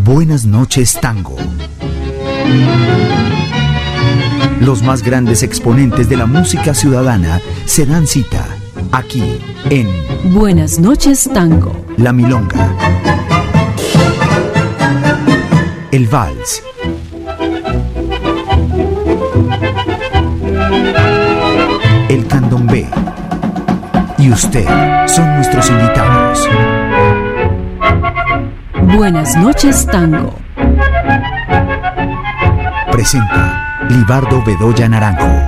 Buenas noches, Tango. Los más grandes exponentes de la música ciudadana se dan cita aquí en Buenas noches, Tango. La Milonga, el Vals, el Candombe y usted son nuestros invitados. Buenas noches, Tango. Presenta Libardo Bedoya Naranjo.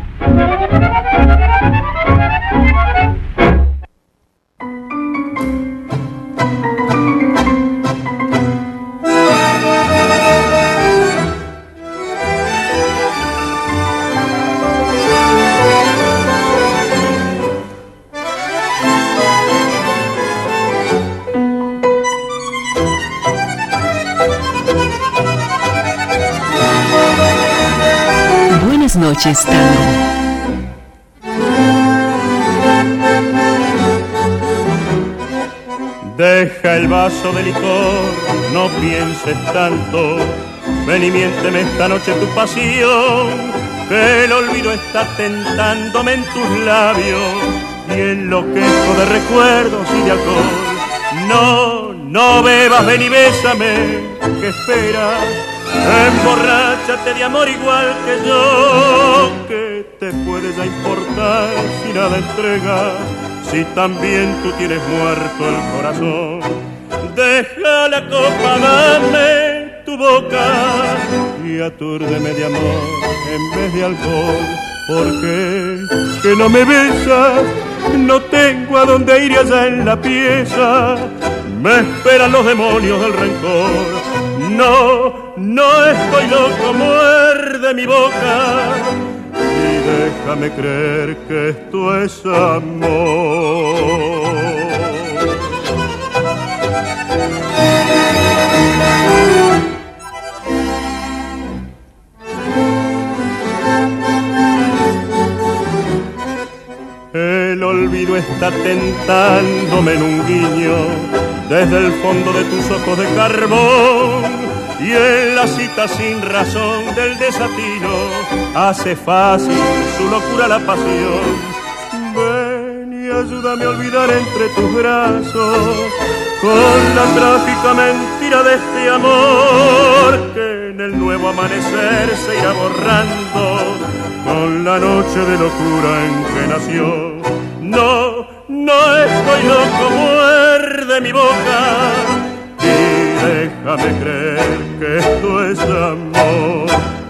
Buenas noches, Tango. Deja el vaso de licor, no pienses tanto. Ven y miénteme esta noche tu pasión, que el olvido está tentándome en tus labios y enloquezco de recuerdos y de alcohol. No bebas, ven y bésame, que esperas. Emborráchate de amor igual que yo. ¿Qué te puede ya importar si nada entregas? Si también tú tienes muerto el corazón. Deja la copa, dame tu boca y atúrdeme de amor en vez de alcohol. Porque que no me besas, no tengo a dónde ir allá en la pieza. Me esperan los demonios del rencor. No estoy loco, muerde mi boca y déjame creer que esto es amor. El olvido está tentándome en un guiño desde el fondo de tus ojos de carbón, y en la cita sin razón del desatino hace fácil su locura la pasión. Ven y ayúdame a olvidar entre tus brazos con la trágica mentira de este amor, que en el nuevo amanecer se irá borrando con la noche de locura en que nació. No estoy loco, muerde mi boca y déjame creer que esto es amor.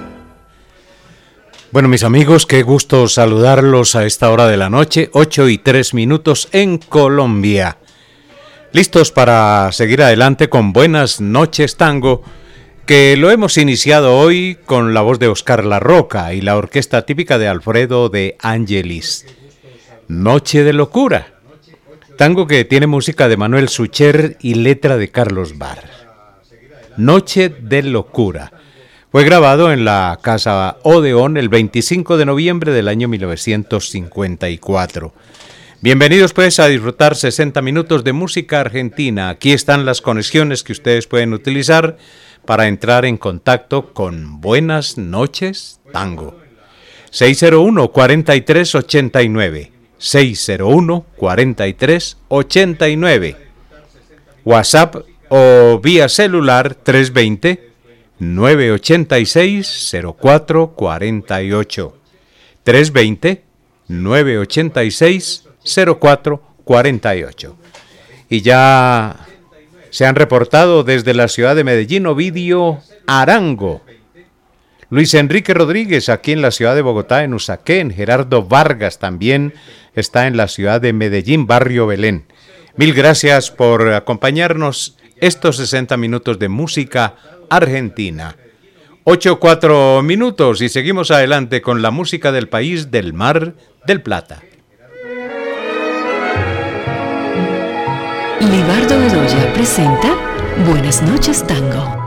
Bueno, mis amigos, qué gusto saludarlos a esta hora de la noche, 8:03 en Colombia. Listos para seguir adelante con Buenas noches, Tango, que lo hemos iniciado hoy con la voz de Oscar La Roca y la orquesta típica de Alfredo de Angelis. Noche de locura, tango que tiene música de Manuel Sucher y letra de Carlos Barr. Noche de locura. Fue grabado en la Casa Odeón el 25 de noviembre del año 1954. Bienvenidos pues a disfrutar 60 minutos de música argentina. Aquí están las conexiones que ustedes pueden utilizar para entrar en contacto con Buenas noches, Tango. 601-4389. 601-4389. WhatsApp o vía celular 320-986-0448. 320-986-0448. Y ya se han reportado desde la ciudad de Medellín, Ovidio Arango, Luis Enrique Rodríguez aquí en la ciudad de Bogotá, en Usaquén, Gerardo Vargas también está en la ciudad de Medellín, barrio Belén. Mil gracias por acompañarnos estos 60 minutos de música argentina. 8:04 y seguimos adelante con la música del país del Mar del Plata. Libardo Bedoya presenta Buenas noches, Tango.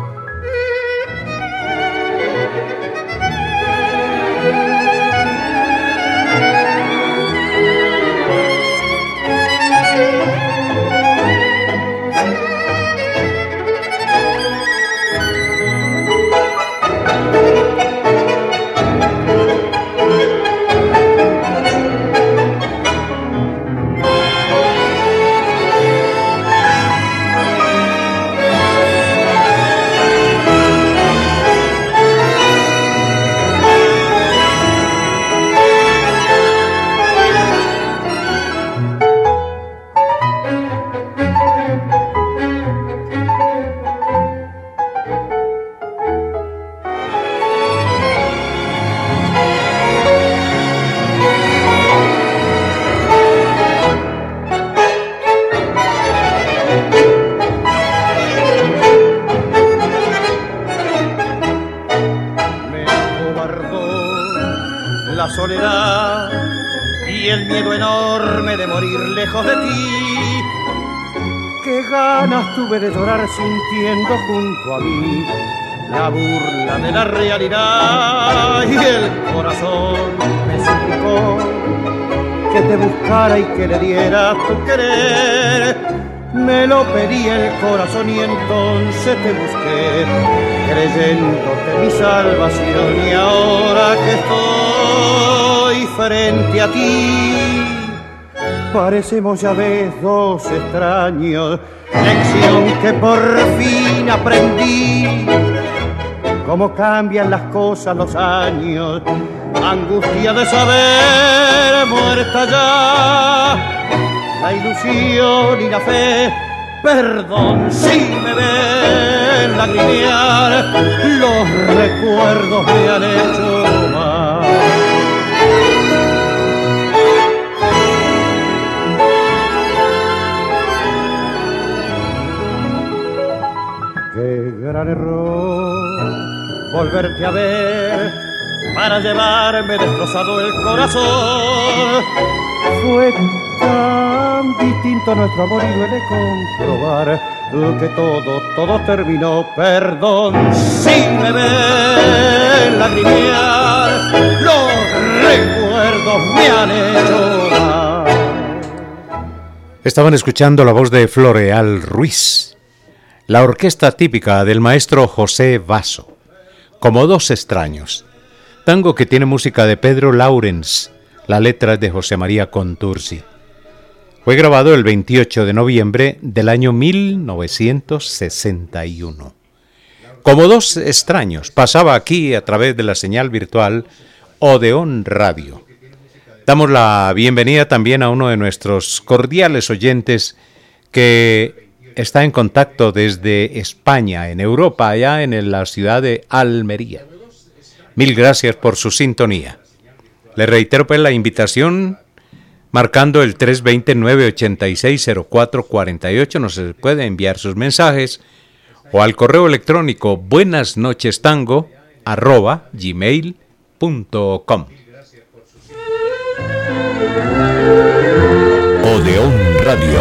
soledad y el miedo enorme de morir lejos de ti. Qué ganas tuve de llorar sintiendo junto a mí la burla de la realidad, y el corazón me suplicó que te buscara y que le diera tu querer. Me lo pedí el corazón y entonces te busqué, creyéndote mi salvación, y ahora que estoy frente a ti, parecemos ya ves dos extraños. Lección que por fin aprendí, cómo cambian las cosas los años, angustia de saber muerta ya la ilusión y la fe. Perdón si me ven lagrimear, los recuerdos me han hecho mal. Qué gran error volverte a ver para llevarme destrozado el corazón. Fue tan distinto nuestro amor y duele comprobar que todo terminó. Perdón si me ven lagrimear, los recuerdos me han hecho mal. Estaban escuchando la voz de Floreal Ruiz, la orquesta típica del maestro José Basso, Como dos extraños, tango que tiene música de Pedro Laurens, la letra es de José María Contursi. Fue grabado el 28 de noviembre del año 1961. Como dos extraños, pasaba aquí a través de la señal virtual Odeón Radio. Damos la bienvenida también a uno de nuestros cordiales oyentes que está en contacto desde España, en Europa, allá en la ciudad de Almería. Mil gracias por su sintonía. Le reitero pues la invitación, marcando el 320-986-0448, nos puede enviar sus mensajes, o al correo electrónico buenasnochestango@gmail.com. Odeón Radio.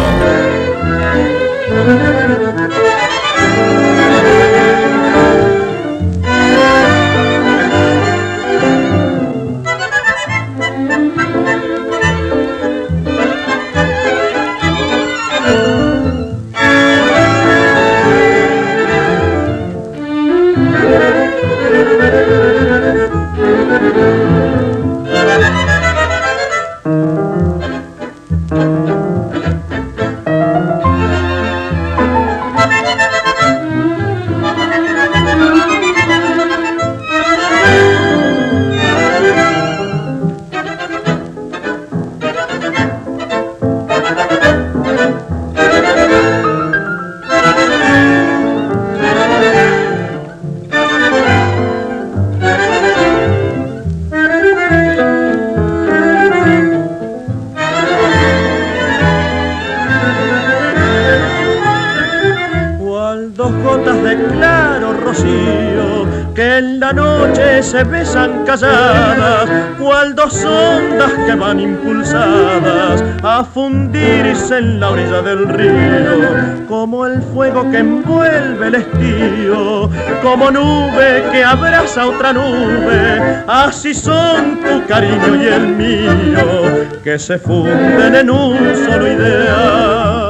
Se besan calladas, cual dos ondas que van impulsadas a fundirse en la orilla del río, como el fuego que envuelve el estío, como nube que abraza otra nube, así son tu cariño y el mío, que se funden en un solo ideal.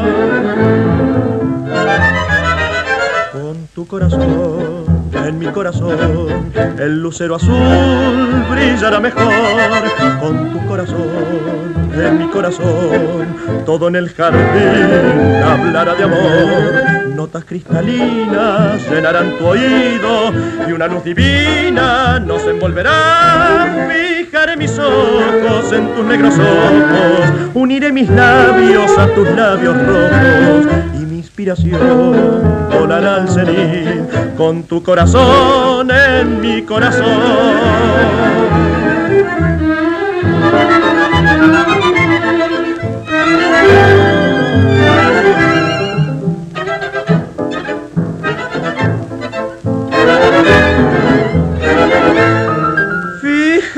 Con tu corazón en mi corazón, el lucero azul brillará mejor. Con tu corazón, en mi corazón, todo en el jardín hablará de amor. Notas cristalinas llenarán tu oído y una luz divina nos envolverá. Fijaré mis ojos en tus negros ojos, uniré mis labios a tus labios rojos y mi inspiración volará al cenit. Con tu corazón en mi corazón.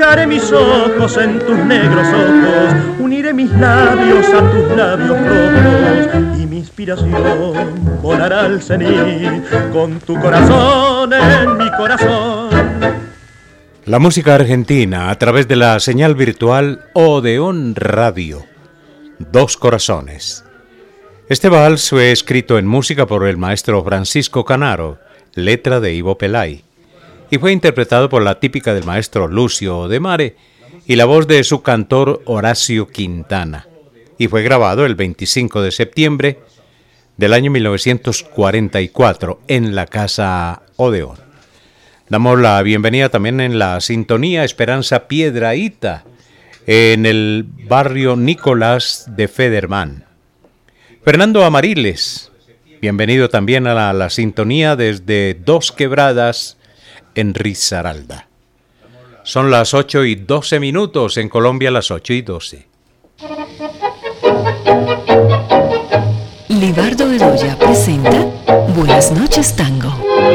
Fijaré mis ojos en tus negros ojos, uniré mis labios a tus labios rojos y mi inspiración volará al cenit con tu corazón en mi corazón. La música argentina a través de la señal virtual Odeón Radio. Dos corazones. Este vals fue escrito en música por el maestro Francisco Canaro, letra de Ivo Pelay, y fue interpretado por la típica del maestro Lucio de Mare y la voz de su cantor Horacio Quintana, y fue grabado el 25 de septiembre del año 1944 en la Casa Odeón. Damos la bienvenida también en la sintonía Esperanza Piedrahíta, en el barrio Nicolás de Federman. Fernando Amariles, bienvenido también a la sintonía desde Dos Quebradas, en Risaralda. Son las 8:12, en Colombia las 8:12. Libardo Bedoya presenta Buenas noches, Tango.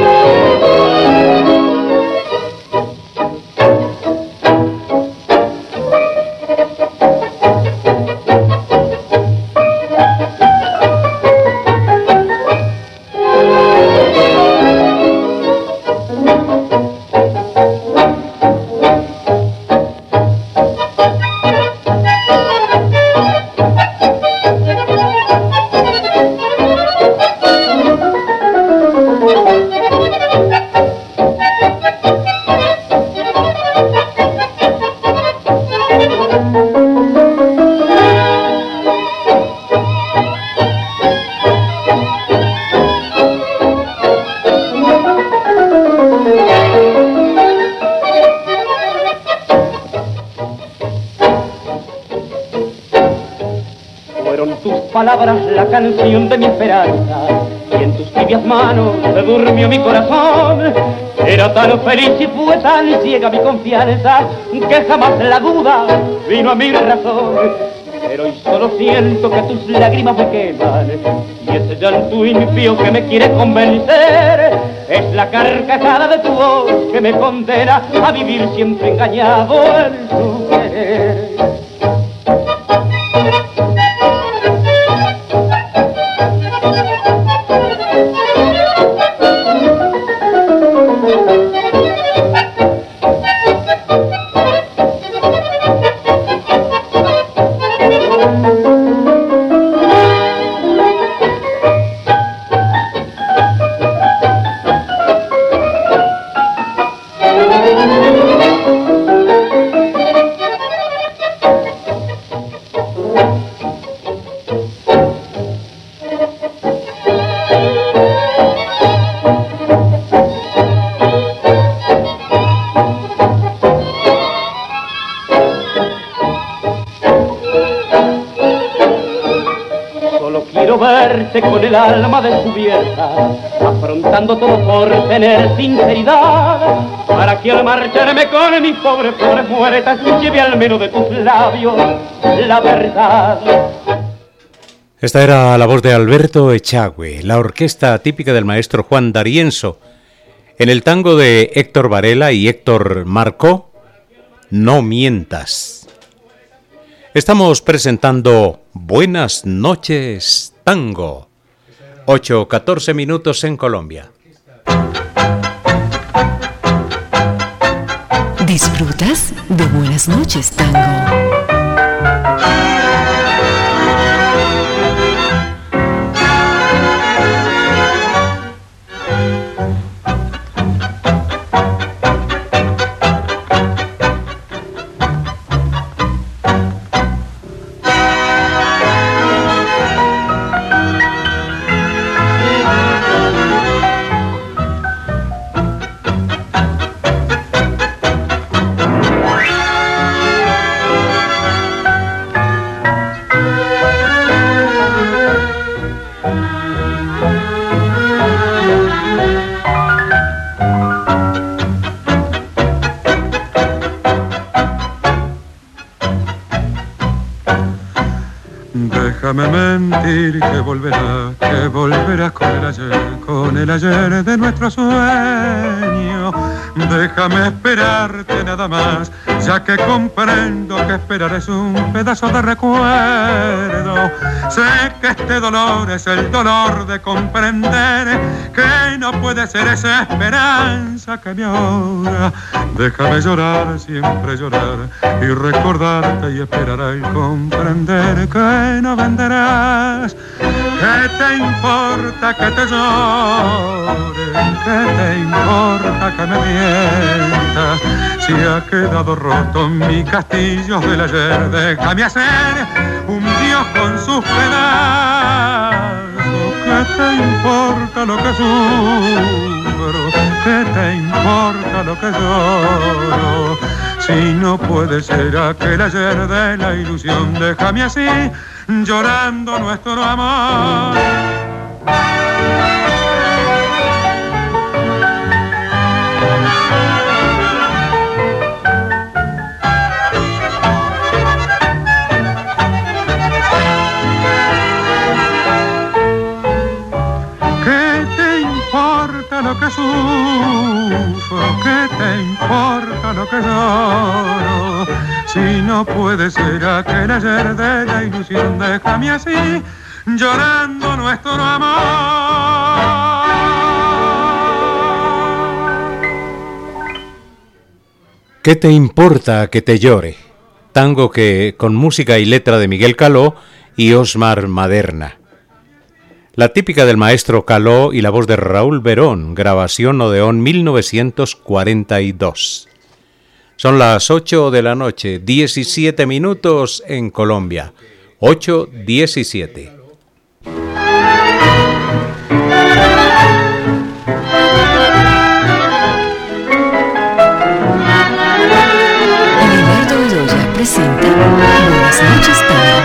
La canción de mi esperanza, y en tus tibias manos se durmió mi corazón. Era tan feliz y fue tan ciega mi confianza que jamás la duda vino a mi razón. Pero hoy solo siento que tus lágrimas me queman, y ese llanto impío que me quiere convencer es la carcajada de tu voz que me condena a vivir siempre engañado en tu querer. Con el alma descubierta, afrontando todo por tener sinceridad, para que al marcharme con mis pobres flores muertas lleve al menos de tus labios la verdad. Esta era la voz de Alberto Echagüe, la orquesta típica del maestro Juan D'Arienzo, en el tango de Héctor Varela y Héctor Marcó, No mientas. Estamos presentando Buenas noches, Tango. 8:14 en Colombia. ¿Disfrutas de Buenas noches, Tango? Déjame mentir que volverás con el ayer de nuestro sueño. Déjame esperarte nada más ya que comprendo que esperar es un pedazo de recuerdo. Sé que este dolor es el dolor de comprender que no puede ser esa esperanza que me ahora. Déjame llorar, siempre llorar y recordarte y esperar al comprender que no venderás. ¿Qué te importa que te llore? ¿Qué te importa que me mientas? Si ha quedado roto mi castillo del ayer, déjame hacer un dios con sus pedazos. ¿Qué te importa lo que sufro? ¿Qué te importa lo que lloro? Si no puede ser aquel ayer de la ilusión, déjame así, llorando nuestro amor. Lo que sufro, ¿qué te importa lo que lloro? Si no puede ser aquel ayer de la ilusión, déjame así, llorando nuestro amor. ¿Qué te importa que te llore? Tango que con música y letra de Miguel Caló y Osmar Maderna. La típica del maestro Caló y la voz de Raúl Verón, grabación Odeón 1942. Son las 8 de la noche, 17 minutos en Colombia. 8:17. Leonardo Bedoya presenta Buenas noches, Tango.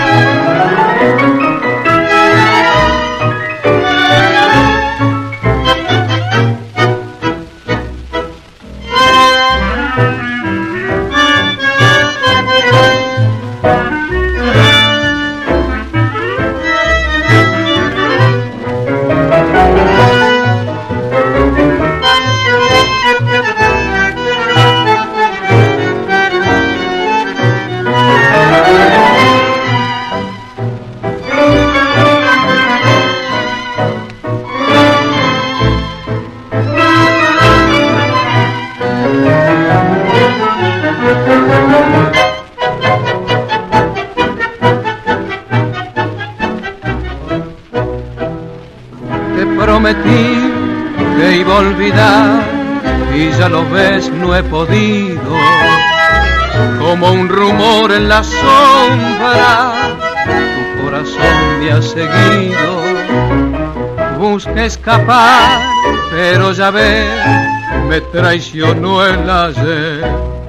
Prometí que iba a olvidar y ya lo ves, no he podido. Como un rumor en la sombra, tu corazón me ha seguido. Busqué escapar, pero ya ves, me traicionó el ayer.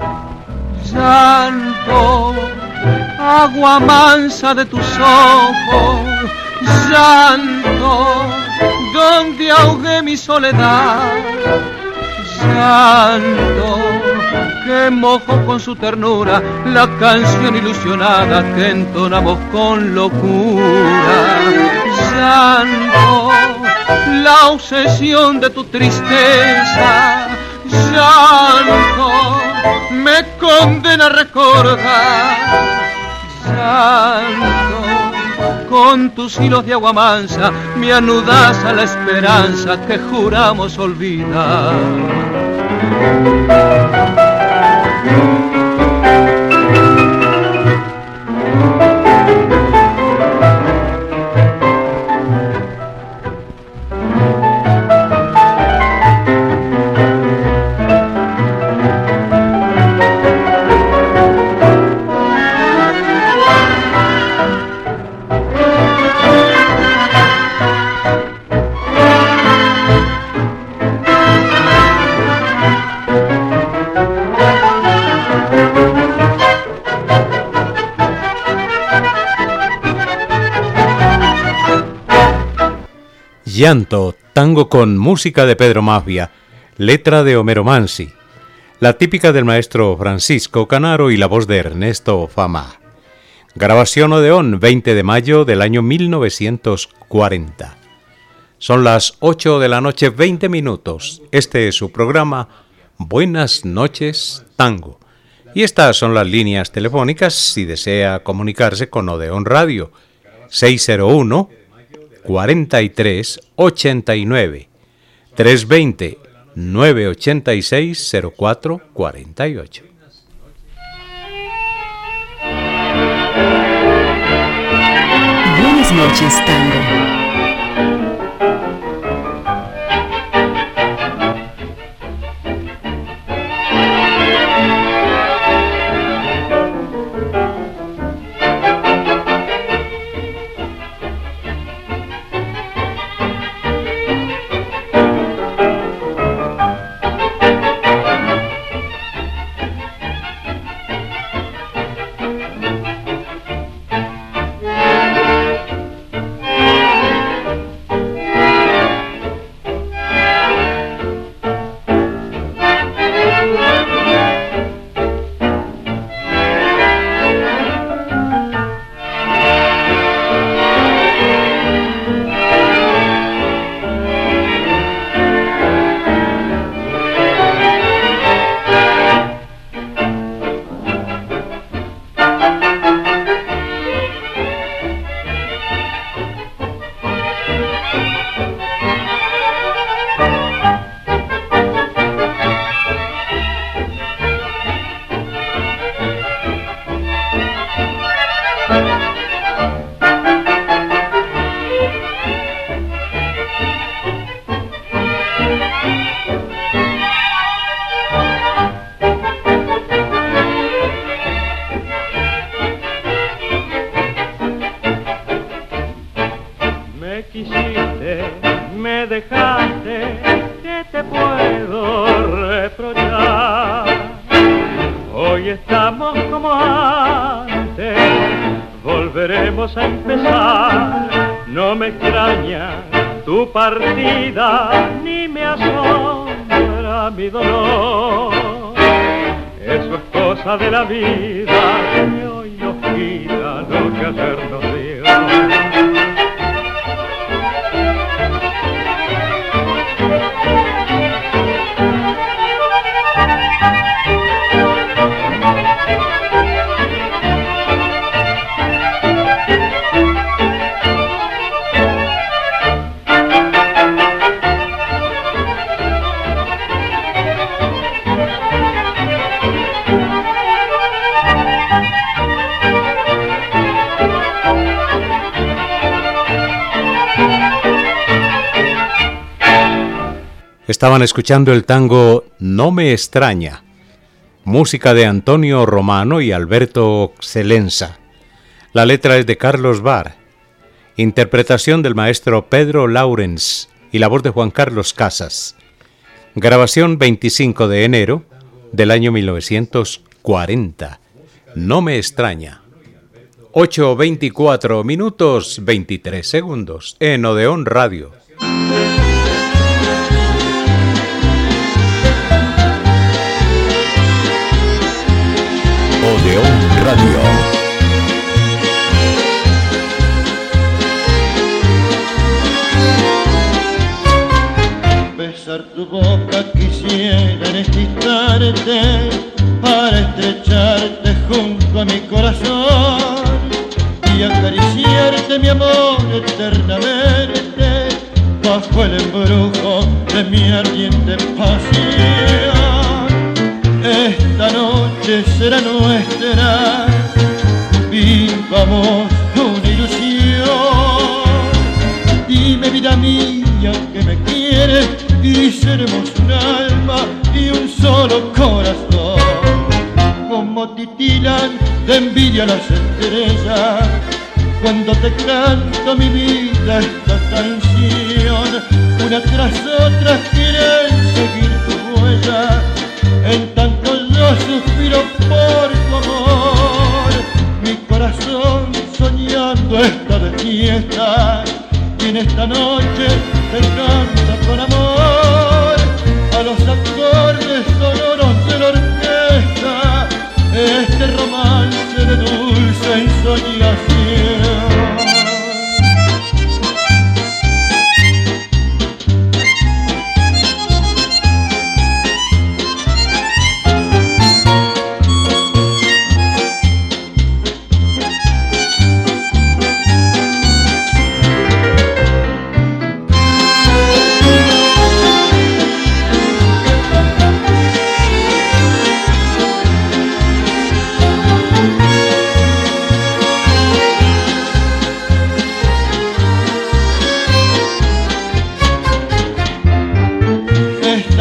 Llanto, agua mansa de tus ojos, llanto, donde ahogué mi soledad, llanto, que mojó con su ternura la canción ilusionada que entonamos con locura, llanto, la obsesión de tu tristeza, llanto, me condena a recordar, llanto, con tus hilos de agua mansa me anudas a la esperanza que juramos olvidar. Llanto, tango con música de Pedro Mafia, letra de Homero Mansi, la típica del maestro Francisco Canaro y la voz de Ernesto Fama. Grabación Odeón, 20 de mayo del año 1940. Son las 8 de la noche, 20 minutos. Este es su programa Buenas noches, Tango. Y estas son las líneas telefónicas si desea comunicarse con Odeón Radio. 601 43 89 320 986 0448. Buenas noches, Tango. Ni me asombra mi dolor. Eso es cosa de la vida que hoy nos quita lo que ayer nos dio. Estaban escuchando el tango No me extraña, música de Antonio Romano y Alberto Celenza. La letra es de Carlos Bar, interpretación del maestro Pedro Laurens y la voz de Juan Carlos Casas. Grabación 25 de enero del año 1940. No me extraña. 8:24 minutos 23 segundos en Odeón Radio. Odeón Radio. Besar tu boca quisiera en este instante para estrecharte junto a mi corazón y acariciarte mi amor eternamente bajo el embrujo de mi ardiente pasión. Esta noche será nuestra, vivamos una ilusión. Dime vida mía que me quieres y seremos un alma y un solo corazón. Como titilan de envidia las estrellas cuando te canto mi vida esta canción. Una tras otra quieren seguir tu huella, en tanto yo suspiro por tu amor. Mi corazón soñando está de fiesta y en esta noche te canta con amor a los acordes sonoros de la orquesta este romance de dulce ensoñación.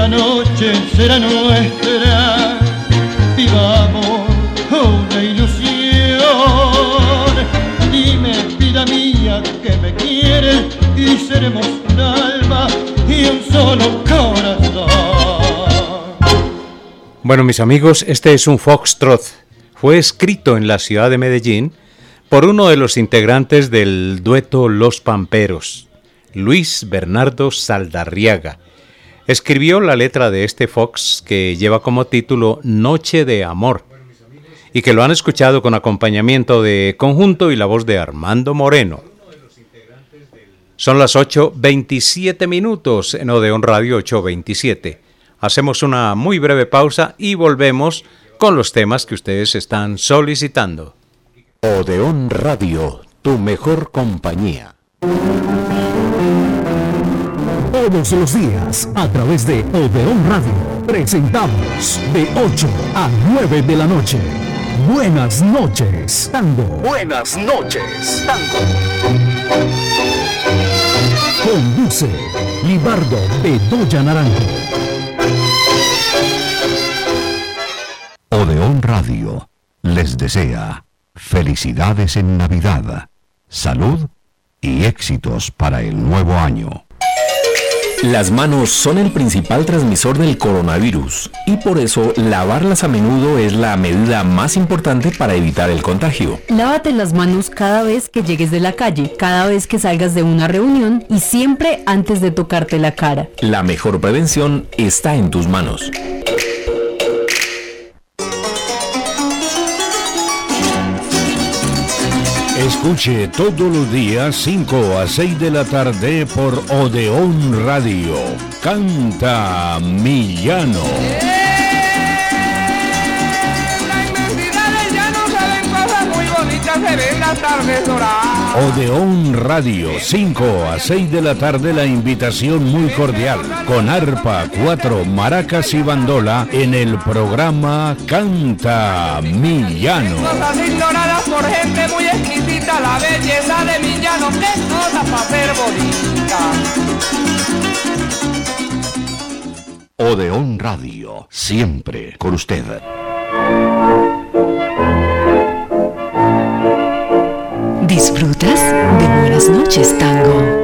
esta noche será nuestra. Vivamos una ilusión. Dime, vida mía, que me quieres y seremos un alma y un solo corazón. Bueno, mis amigos, este es un foxtrot. Fue escrito en la ciudad de Medellín por uno de los integrantes del dueto Los Pamperos, Luis Bernardo Saldarriaga. Escribió la letra de este fox que lleva como título Noche de Amor y que lo han escuchado con acompañamiento de conjunto y la voz de Armando Moreno. Son las 8:27 minutos en Odeón Radio 8:27. Hacemos una muy breve pausa y volvemos con los temas que ustedes están solicitando. Odeón Radio, tu mejor compañía. Todos los días, a través de Odeón Radio, presentamos de 8 a 9 de la noche. Buenas noches, Tango. Buenas noches, Tango. Conduce Libardo Bedoya Naranjo. Odeón Radio les desea felicidades en Navidad, salud y éxitos para el nuevo año. Las manos son el principal transmisor del coronavirus y por eso lavarlas a menudo es la medida más importante para evitar el contagio. Lávate las manos cada vez que llegues de la calle, cada vez que salgas de una reunión y siempre antes de tocarte la cara. La mejor prevención está en tus manos. Escuche todos los días 5 a 6 de la tarde por Odeón Radio. Canta Millano. La inmensidad del llano se ven cosas muy bonitas, se ven las tardes doradas. Odeón Radio, 5 a 6 de la tarde, la invitación muy cordial, con arpa, 4 maracas y bandola en el programa Canta Millano. Cosas ignoradas por gente muy exquisita, la belleza de Millano, qué cosa para ser bonita. Odeón Radio, siempre con usted. ¿Disfrutas de Buenas noches, Tango?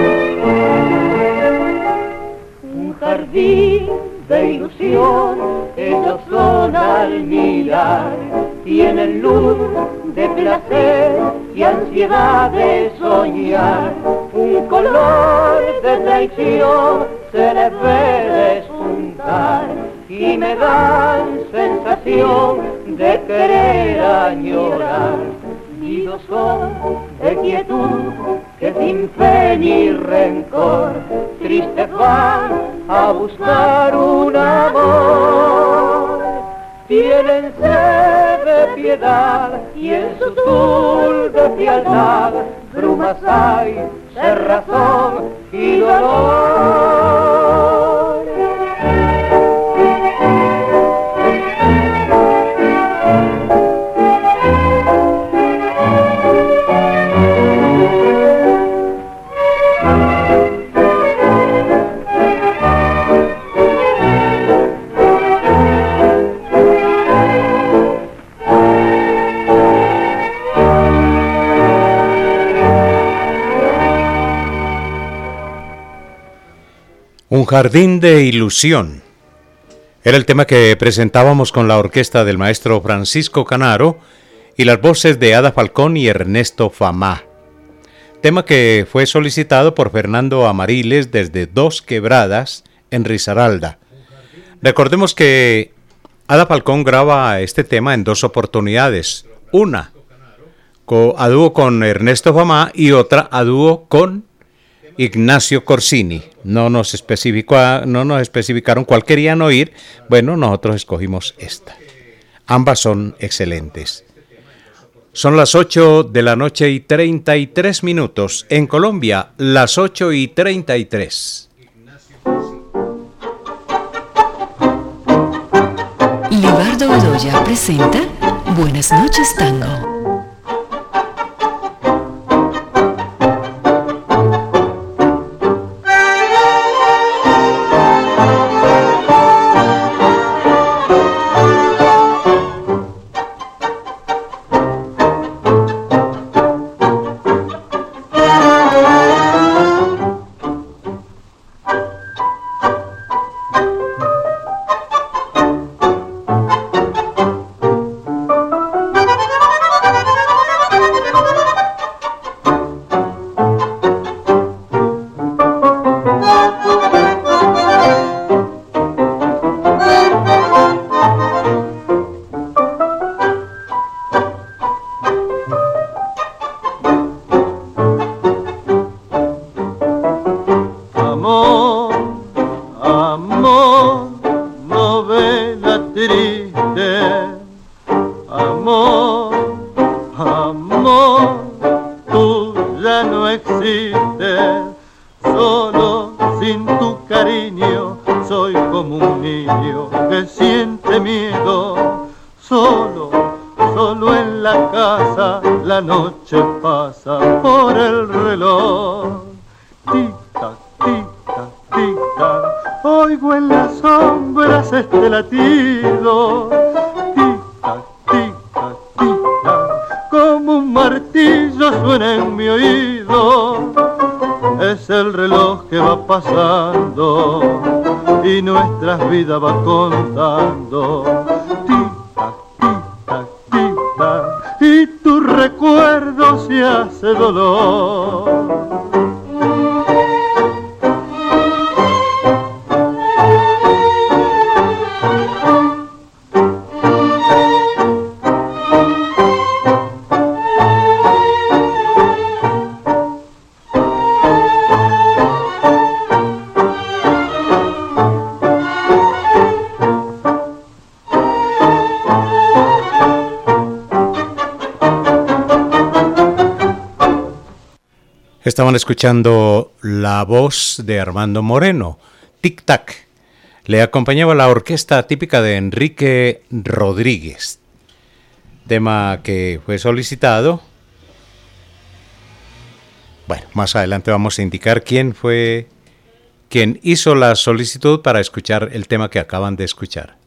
De ilusión ellos son al mirar, tienen luz de placer y ansiedad de soñar, un color de traición se les ve despuntar y me dan sensación de querer añorar. Nidos son de quietud que sin fe ni rencor tristes van a buscar un amor. Tienen sed de piedad y en su tul de frialdad brumas hay, cerrazón y dolor. Un jardín de ilusión. Era el tema que presentábamos con la orquesta del maestro Francisco Canaro y las voces de Ada Falcón y Ernesto Famá. Tema que fue solicitado por Fernando Amariles desde Dos Quebradas, en Risaralda. Recordemos que Ada Falcón graba este tema en dos oportunidades. Una a dúo con Ernesto Famá y otra a dúo con Ignacio Corsini. No nos especificaron cuál querían oír. Bueno, nosotros escogimos esta. Ambas son excelentes. Son las 8 de la noche y 33 minutos. En Colombia, las 8 y 33. Libardo Bedoya presenta Buenas noches, Tango. Vida va contando, tic-tac, tic-tac, tic-tac, y tu recuerdo se hace dolor. Estaban escuchando la voz de Armando Moreno, Tic Tac. Le acompañaba la orquesta típica de Enrique Rodríguez. Tema que fue solicitado. Bueno, más adelante vamos a indicar quién hizo la solicitud para escuchar el tema que acaban de escuchar.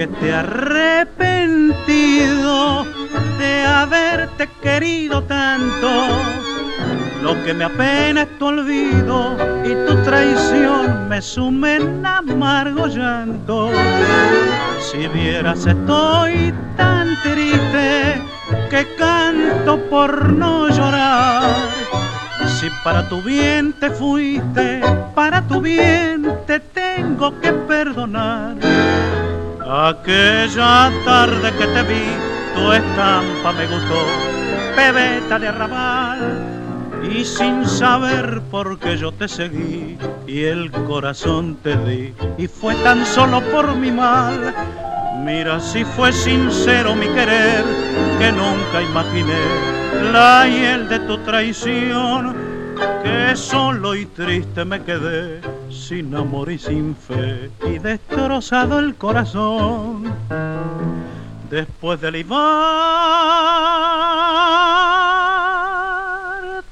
que esté arrepentido de haberte querido tanto. Lo que me apena es tu olvido y tu traición me sume en amargo llanto. Si vieras estoy tan triste que canto por no llorar. Si para tu bien te fuiste, para tu bien te tengo que perdonar. Aquella tarde que te vi, tu estampa me gustó, pebeta de arrabal. Y sin saber por qué yo te seguí y el corazón te di, y fue tan solo por mi mal. Mira si fue sincero mi querer, que nunca imaginé la hiel de tu traición, que solo y triste me quedé, sin amor y sin fe, y destrozado el corazón. Después de libar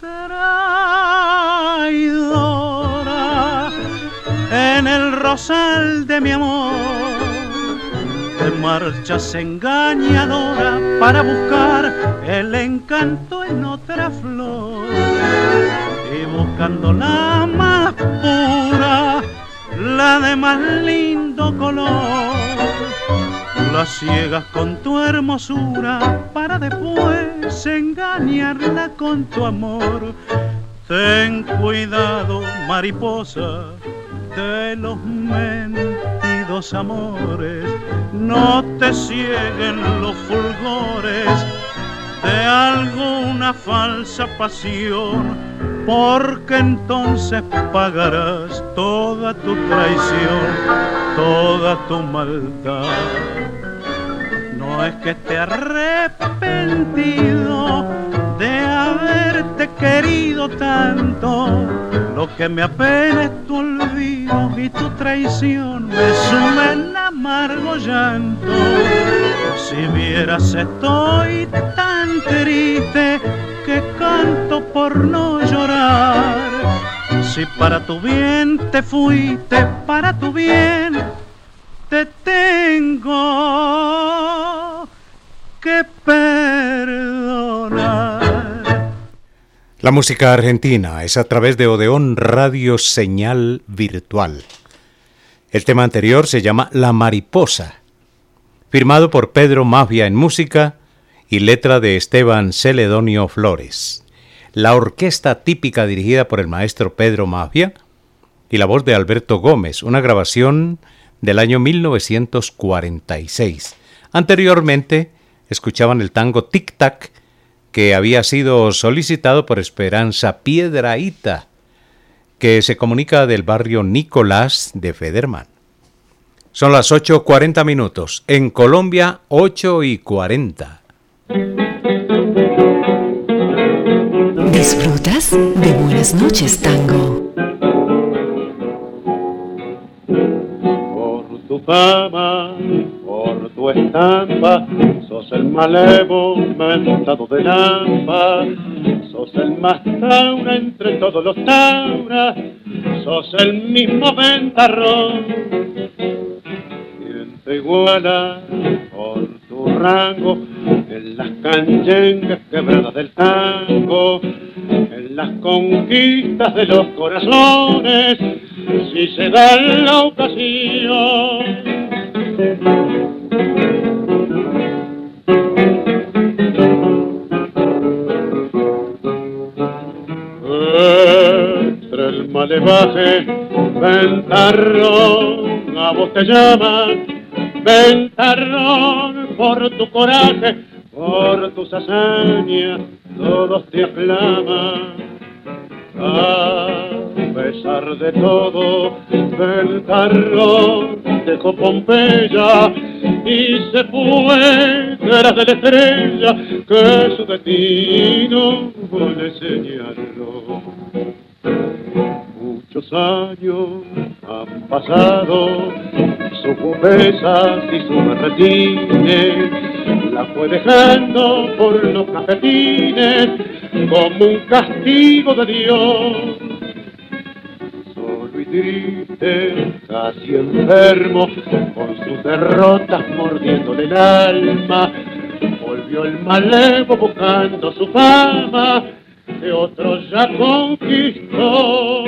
traidora en el rosal de mi amor, te marchas engañadora para buscar el encanto en otra flor, y buscando la más pura, la de más lindo color, la ciegas con tu hermosura para después engañarla con tu amor. Ten cuidado, mariposa, de los mentidos amores, no te cieguen los fulgores de alguna falsa pasión, porque entonces pagarás toda tu traición, toda tu maldad. No es que esté arrepentido de haberte querido tanto, lo que me apena es tu olvido y tu traición me sume en amargo llanto. Si vieras estoy tan triste que canto por no llorar. Si para tu bien te fuiste, para tu bien te tengo que perdonar. La música argentina es a través de Odeón Radio Señal Virtual. El tema anterior se llama La Mariposa, firmado por Pedro Mafia en música y letra de Esteban Celedonio Flores. La orquesta típica dirigida por el maestro Pedro Mafia y la voz de Alberto Gómez, una grabación del año 1946. Anteriormente escuchaban el tango Tic Tac, que había sido solicitado por Esperanza Piedrahita, que se comunica del barrio Nicolás de Federman. Son las 8:40 minutos. En Colombia, 8:40. ¿Disfrutas de Buenas Noches, Tango? Por tu fama, por tu estampa, sos el malevo mentado de Lampa, sos el más taura entre todos los tauras, sos el mismo ventarrón. Quien te iguala por tu rango en las canchengas quebradas del tango, en las conquistas de los corazones, si se da la ocasión. Entre el malevaje, ventarrón, a vos te llaman, ventarrón, por tu coraje, por tus hazañas, todos te aclaman. A pesar de todo, ventarrón dejó Pompeya y se fue tras de la estrella que su destino le señaló. Muchos años han pasado, sus pupesas y sus berretines la fue dejando por los cafetines como un castigo de Dios. Solo y triste, casi enfermo, con sus derrotas mordiéndole el alma. Volvió el malevo buscando su fama, que otro ya conquistó.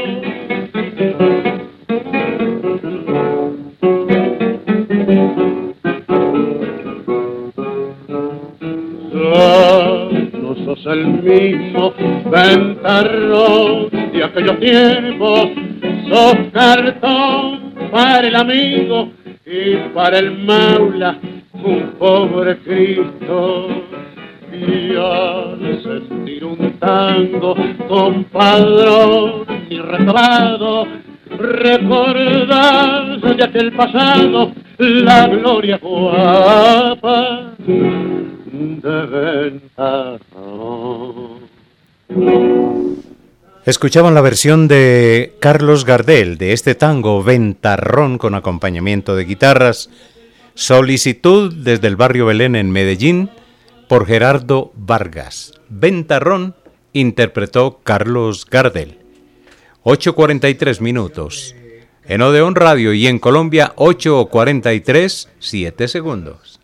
Ya no sos el mismo ventarrón de aquellos tiempos, sos cartón para el amigo y para el maula un pobre Cristo. Y al sentir un tango compadrón y retomado, recordar de aquel pasado la gloria guapa de Ventarrón. Escuchaban la versión de Carlos Gardel de este tango Ventarrón con acompañamiento de guitarras, Solicitud desde el barrio Belén en Medellín por Gerardo Vargas. Ventarrón interpretó Carlos Gardel. 8:43 minutos. En Odeón Radio y en Colombia 8:43, 7 segundos.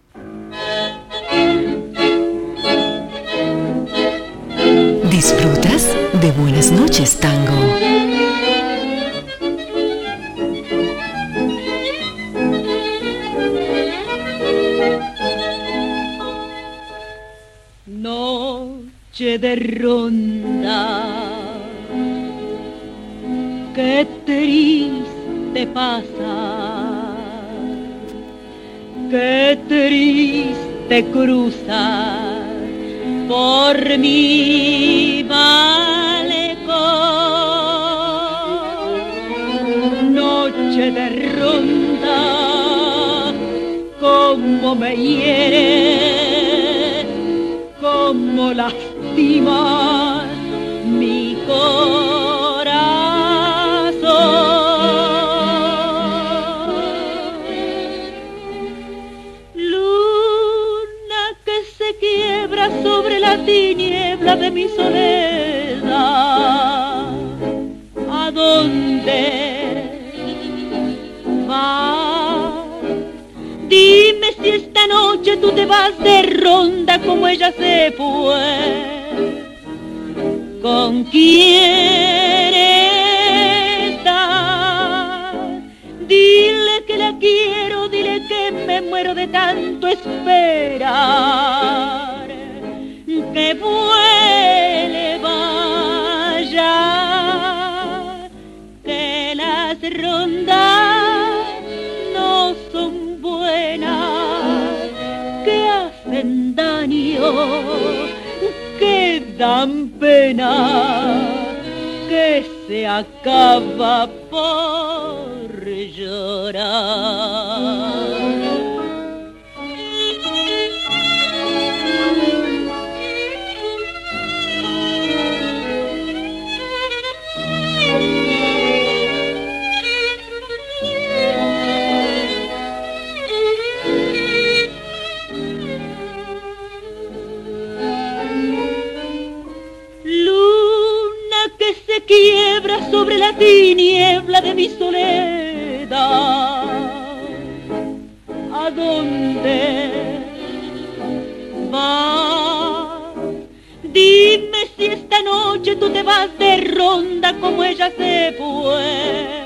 ¿Disfrutas de Buenas noches, Tango? Noche de ronda, qué triste pasa, qué triste cruza por mi malecón. Noche de ronda, cómo me hiere, cómo lastima mi corazón. Luna que se quiebra sobre la tiniebla de mi soledad, ¿a dónde vas? Dime si esta noche tú te vas de ronda como ella se fue. ¿Con quién estás? Dile que la quiero, dile que me muero de tanto esperar. Que vuele, vaya, que las rondas no son buenas, que hacen daño, que dan pena, que se acaba por llorar. Se quiebra sobre la tiniebla de mi soledad, ¿a dónde vas? Dime si esta noche tú te vas de ronda como ella se fue.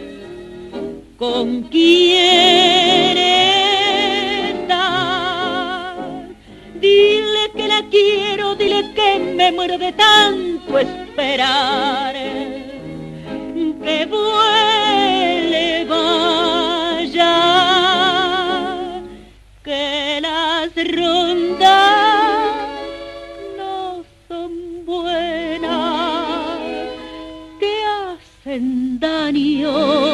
¿Con quién estás? Dile que la quiero, dile que me muero de tanto esperar. Que vuele, vaya, que las rondas no son buenas, que hacen daño,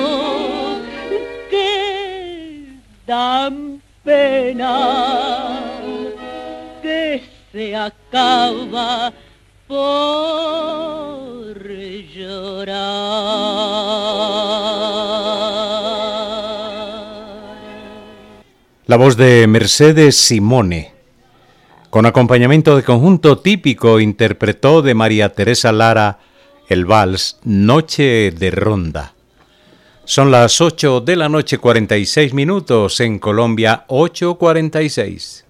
que dan pena, que se acaba por llorar. La voz de Mercedes Simone, con acompañamiento de conjunto típico, interpretó de María Teresa Lara el vals Noche de Ronda. Son las 8 de la noche, 46 minutos, en Colombia, 8:46.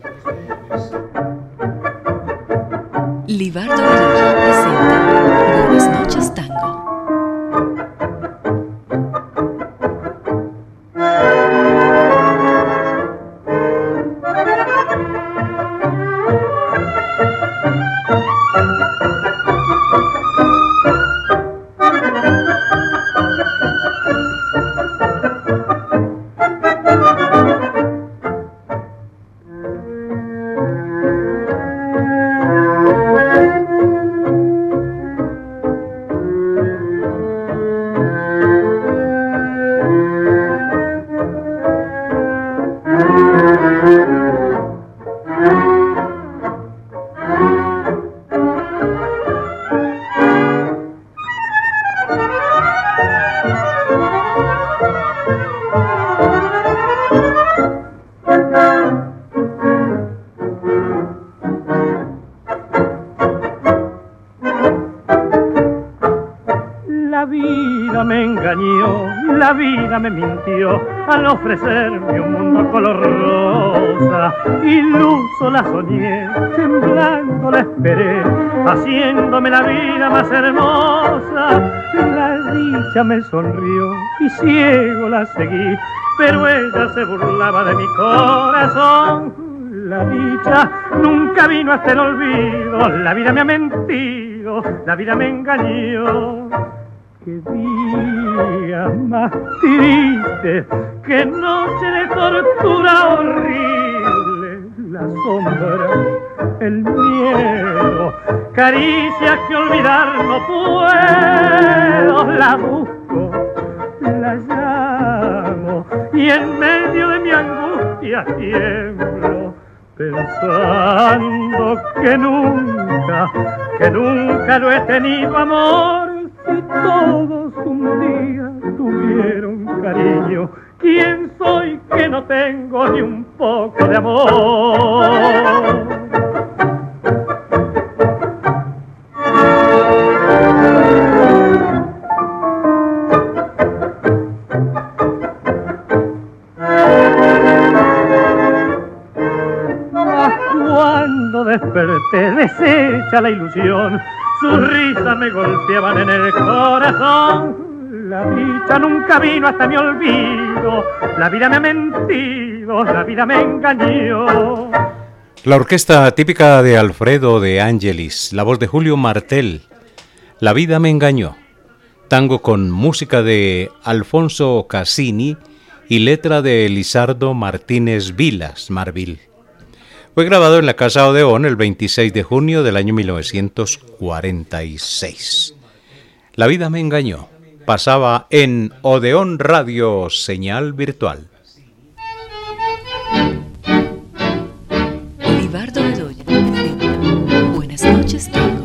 Libardo Bedoya presenta Buenas noches, Tango. Me mintió al ofrecerme un mundo color rosa. Iluso la soñé, temblando la esperé, haciéndome la vida más hermosa. La dicha me sonrió y ciego la seguí, pero ella se burlaba de mi corazón. La dicha nunca vino hasta el olvido, la vida me ha mentido, la vida me engañó. Qué día más triste, qué noche de tortura horrible, la sombra, el miedo, caricias que olvidar no puedo, la busco, la llamo y en medio de mi angustia tiemblo, pensando que nunca no he tenido amor. Si todos un día tuvieron cariño, ¿quién soy que no tengo ni un poco de amor? Cuando desperté deshecha la ilusión, sus risas me golpeaban en el corazón. La dicha nunca vino hasta mi olvido, la vida me ha mentido, la vida me engañó. La orquesta típica de Alfredo de Angelis, la voz de Julio Martel, La vida me engañó. Tango con música de Alfonso Cassini y letra de Lizardo Martínez Vilas, Marvil. Fue grabado en la Casa Odeón el 26 de junio del año 1946. La vida me engañó. Pasaba en Odeón Radio, señal virtual. Libardo Bedoya presenta Buenas noches, Tango.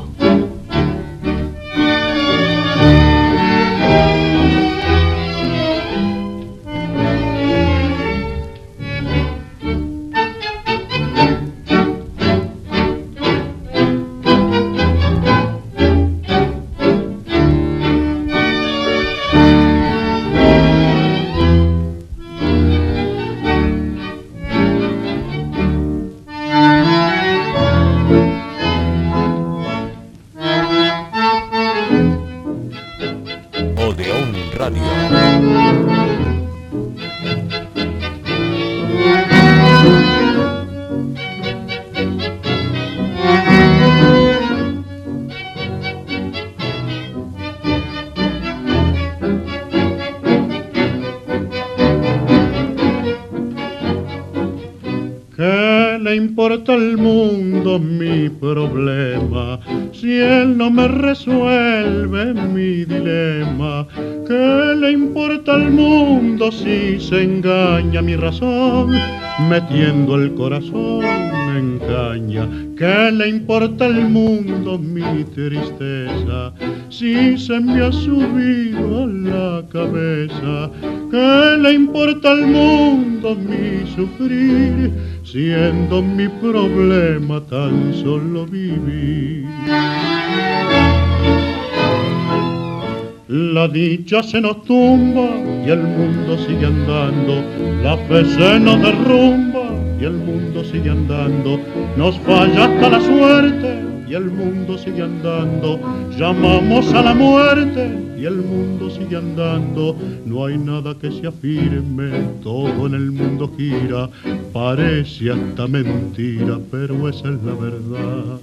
¿Qué le importa al mundo mi problema si él no me resuelve mi dilema? ¿Qué le importa al mundo si se engaña mi razón metiendo el corazón en caña? ¿Qué le importa al mundo mi tristeza si se me ha subido a la cabeza? ¿Qué le importa al mundo mi sufrir, siendo mi problema tan solo vivir? La dicha se nos tumba y el mundo sigue andando, la fe se nos derrumba y el mundo sigue andando, nos falla hasta la suerte y el mundo sigue andando, llamamos a la muerte y el mundo sigue andando, no hay nada que se afirme, todo en el mundo gira, parece hasta mentira, pero esa es la verdad.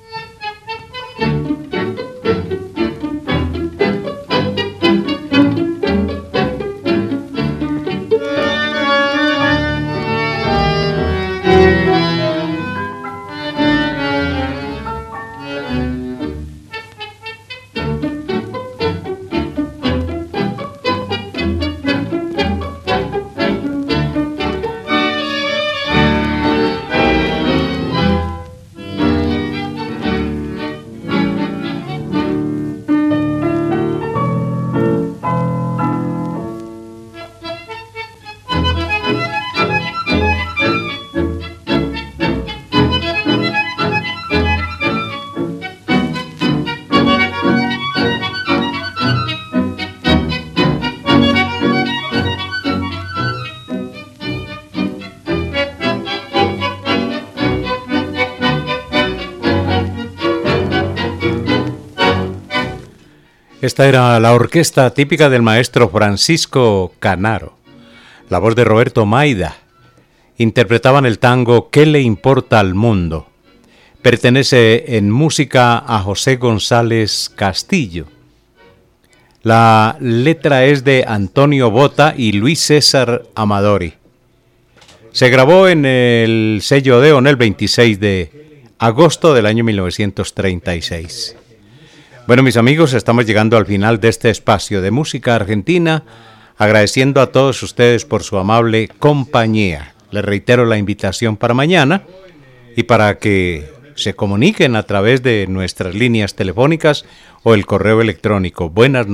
Esta era la orquesta típica del maestro Francisco Canaro. La voz de Roberto Maida. Interpretaban el tango ¿Qué le importa al mundo? Pertenece en música a José González Castillo. La letra es de Antonio Bota y Luis César Amadori. Se grabó en el sello Odeón el 26 de agosto del año 1936. Bueno, mis amigos, estamos llegando al final de este espacio de música argentina, agradeciendo a todos ustedes por su amable compañía. Les reitero la invitación para mañana y para que se comuniquen a través de nuestras líneas telefónicas o el correo electrónico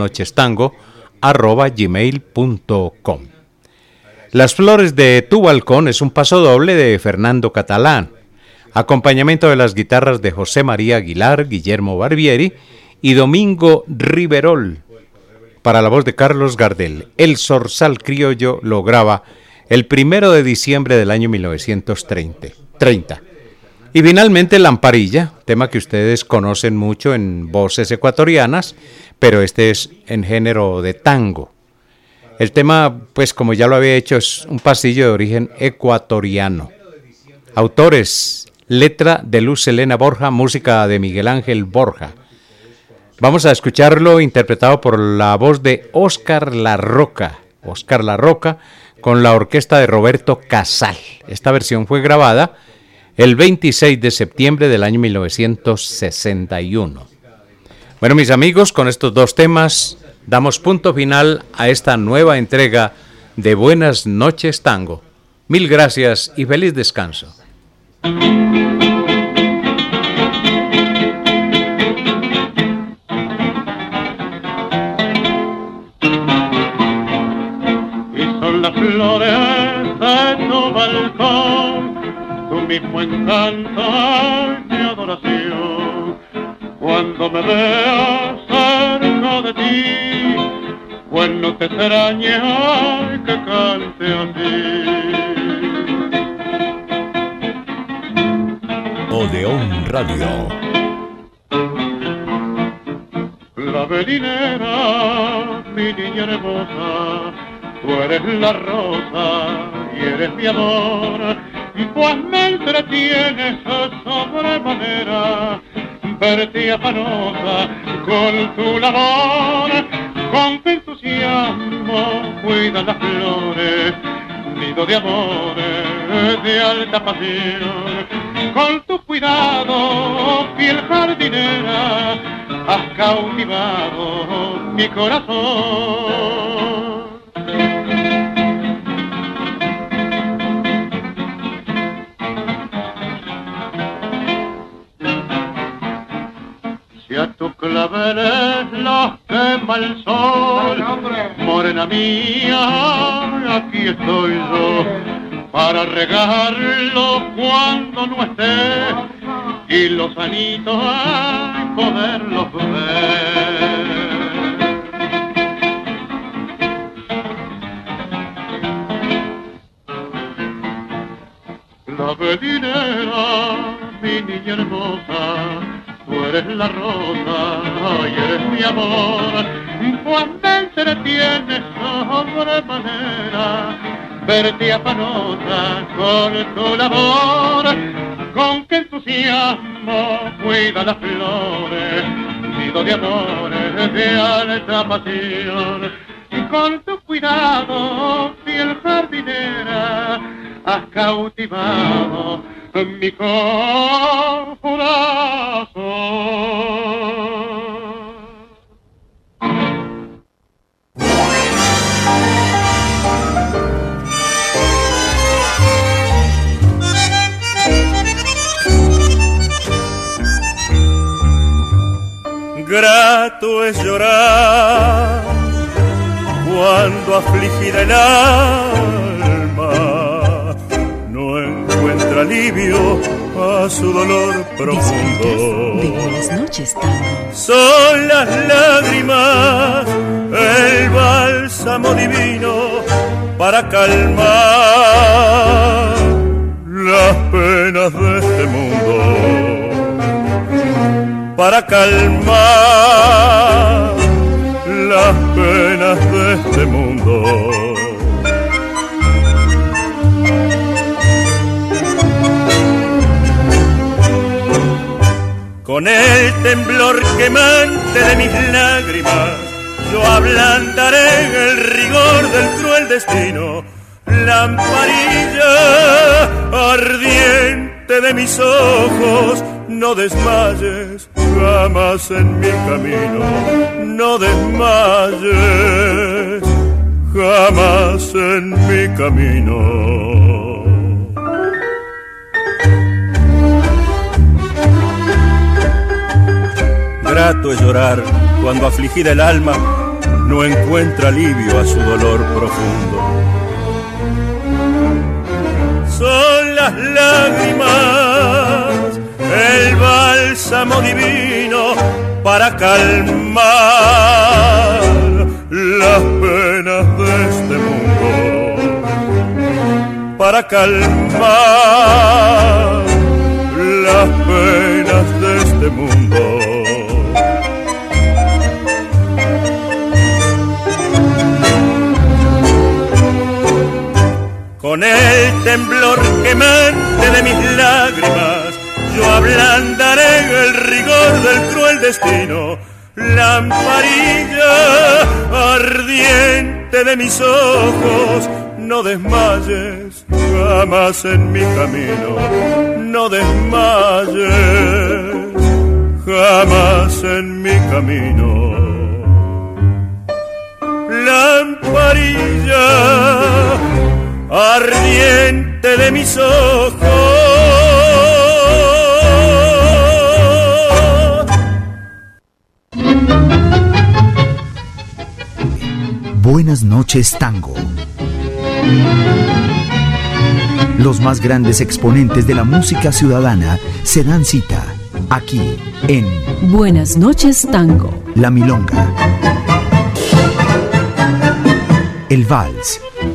buenasnochestango@gmail.com. Las flores de tu balcón es un paso doble de Fernando Catalán, acompañamiento de las guitarras de José María Aguilar, Guillermo Barbieri y Domingo Riverol. Para la voz de Carlos Gardel, El Zorzal Criollo lo graba el 1 de diciembre del año 1930. Y finalmente Lamparilla, tema que ustedes conocen mucho en voces ecuatorianas, pero este es en género de tango. El tema, pues como ya lo había hecho, es un pasillo de origen ecuatoriano. Autores, letra de Luz Helena Borja, música de Miguel Ángel Borja. Vamos a escucharlo interpretado por la voz de Óscar La Roca con la orquesta de Roberto Casal. Esta versión fue grabada el 26 de septiembre del año 1961. Bueno, mis amigos, con estos dos temas damos punto final a esta nueva entrega de Buenas Noches Tango. Mil gracias y feliz descanso. Las flores de tu balcón, tu mismo encanto y adoración. Cuando me veas cerca de ti, pues no te extrañe que cante así. Odeón Radio. La velinera, mi niña hermosa, tú eres la rosa y eres mi amor, pues me entretienes sobremanera, verte afanosa con tu labor, con tu entusiasmo cuidas las flores, nido de amores de alta pasión, con tu cuidado, fiel jardinera, has cautivado mi corazón. Si a tu claveles los quema el sol, morena mía, aquí estoy yo, para regarlo cuando no esté, y los anitos ay, poderlos ver. niña hermosa, tú eres la rosa y eres mi amor, pues me entretiene sobremanera verte afanosa con tu labor, con qué entusiasmo cuida las flores, nido de amores de alta pasión, y con tu cuidado, fiel jardinera, has cautivado mi corazón. Grato es llorar cuando afligida el alma no encuentra alivio a su dolor profundo. De Buenas Noches, Tango. Son las lágrimas el bálsamo divino para calmar las penas de este mundo, para calmar las penas de este mundo. Con el temblor quemante de mis lágrimas, yo ablandaré el rigor del cruel destino. Lamparilla ardiente de mis ojos, no desmayes jamás en mi camino, no desmayes jamás en mi camino. Grato es llorar cuando afligida el alma no encuentra alivio a su dolor profundo. Son las lágrimas el bálsamo divino para calmar las penas de este mundo, para calmar las penas de este mundo. Con el temblor quemante de mis lágrimas, yo ablandaré el rigor del cruel destino. Lamparilla ardiente de mis ojos, no desmayes jamás en mi camino, no desmayes jamás en mi camino. Lamparilla ardiente de mis ojos. Buenas Noches, Tango. Los más grandes exponentes de la música ciudadana se dan cita aquí en Buenas Noches, Tango. La Milonga, el Vals,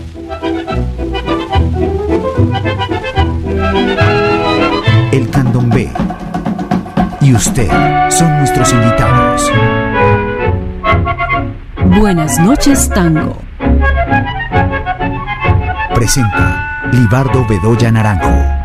el Candombe y usted son nuestros invitados. Buenas Noches, Tango. Presenta Libardo Bedoya Naranjo.